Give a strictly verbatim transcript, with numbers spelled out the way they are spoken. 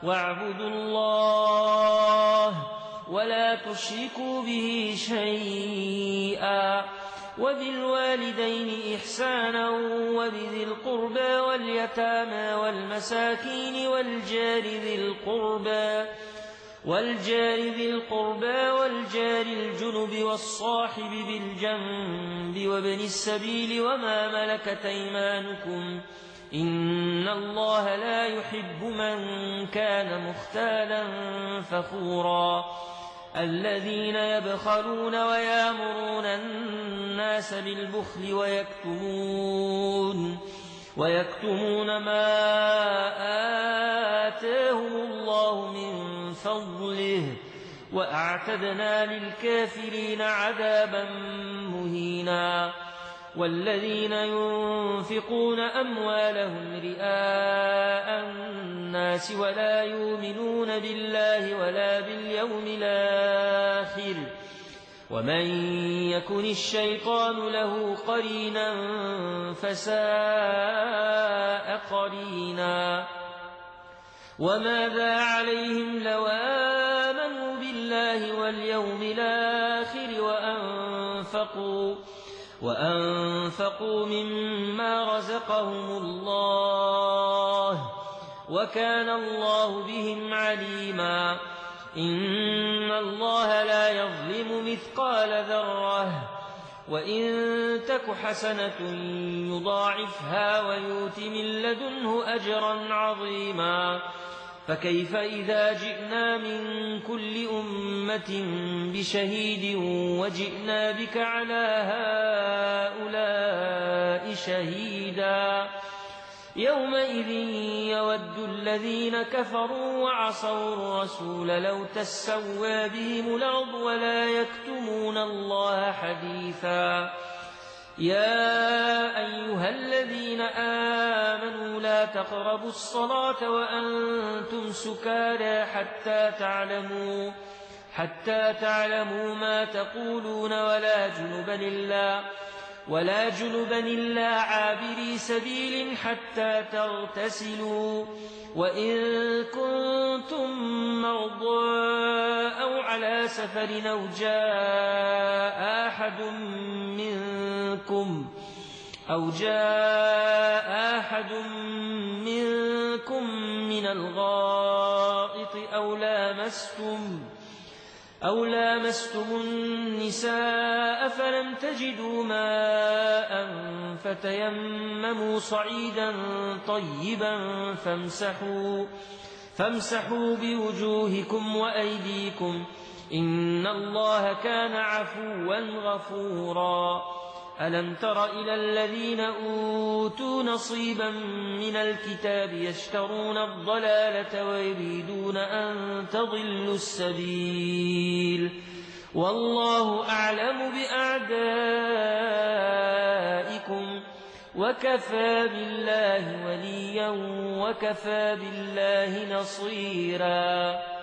واعبدوا الله ولا تشركوا به شيئا وبالوالدين إحسانا وبذي القربى واليتامى والمساكين والجار ذي القربى والجار ذي القربى والجار الجنب والصاحب بالجنب وابن السبيل وما ملكت أيمانكم إن الله لا يحب من كان مختالا فخورا الذين يبخلون ويامرون الناس بالبخل ويكتمون ويكتمون ما آتاهم الله من فضله وأعتدنا للكافرين عذابا مهينا والذين ينفقون أموالهم رئاء الناس ولا يؤمنون بالله ولا باليوم الآخر ومن يكن الشيطان له قرينا فساء قرينا وماذا عليهم لو آمنوا بالله واليوم الآخر وأنفقوا وأنفقوا مما رزقهم الله وكان الله بهم عليما إن الله لا يظلم مثقال ذرة وإن تك حسنة يضاعفها ويؤت من لدنه أجرا عظيما فكيف إذا جئنا من كل أمة بشهيد وجئنا بك على هؤلاء شهيدا يومئذ يود الذين كفروا وعصوا الرسول لو تسوى بهم الأرض ولا يكتمون الله حديثا يا أيها الذين آمنوا لا تقربوا الصلاة وأنتم سكارى حتى تعلموا حتى تعلموا ما تقولون ولا جنبا إلا ولا جنبا إلا عابري سبيل حتى تغتسلوا وإن كنتم مرضى أو على سفر أو جاء أحد منكم أو جاء أحد منكم من الغائط أو لامستم أو لامستم النساء فلم تجدوا ماء فتيمموا صعيدا طيبا فامسحوا فامسحوا بوجوهكم وأيديكم إن الله كان عفوا غفورا ألم تر إلى الذين أوتوا نصيبا من الكتاب يشترون الضلالة ويريدون أن تضلوا السبيل والله أعلم بأعدائكم وكفى بالله وليا وكفى بالله نصيرا